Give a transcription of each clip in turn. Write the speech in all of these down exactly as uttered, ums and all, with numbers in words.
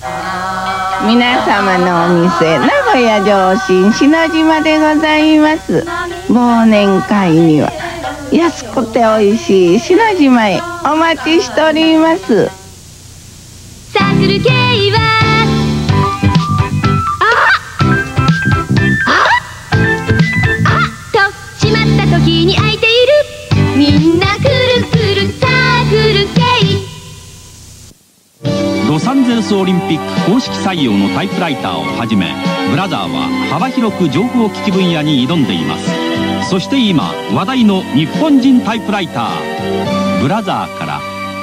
皆様のお店、名古屋城新篠島でございます。忘年会には安くて美味しい篠島へお待ちしております。 サークル系はしまった時に空いている、みんなくるくるサークル系。 ロサンゼルスオリンピック公式採用のタイプライターをはじめ、ブラザーは幅広く情報機器分野に挑んでいます。そして今話題の日本人タイプライター、ブラザーから。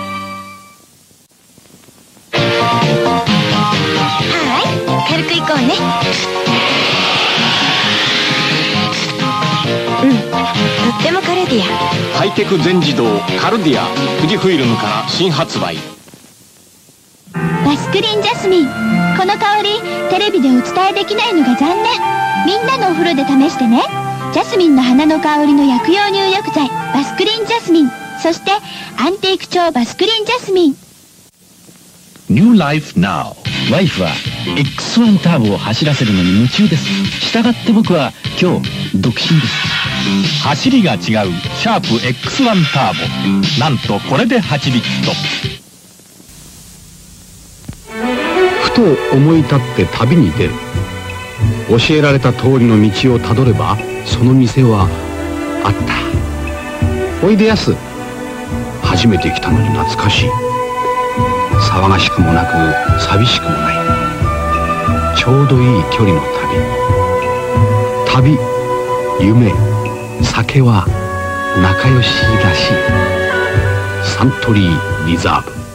はい、軽くいこうね。うん、とってもカルディア。 ハイテク全自動カルディア、富士フイルムから新発売。 バスクリンジャスミン、この香りテレビでお伝えできないのが残念。みんなのお風呂で試してね。ジャスミンの花の香りの薬用入浴剤バスクリンジャスミン、そしてアンティーク調バスクリンジャスミン。 New Life Now。 ワイフは エックスワン ターボを走らせるのに夢中です。したがって僕は今日独身です。 走りが違うシャープ エックスワン ターボ、なんとこれではちリットル。 ふと思い立って旅に出る。教えられた通りの道をたどればその店はあった。おいでやす。初めて来たのに懐かしい。騒がしくもなく寂しくもない、ちょうどいい距離の旅。旅、夢、酒は仲良しらしい。サントリーリザーブ。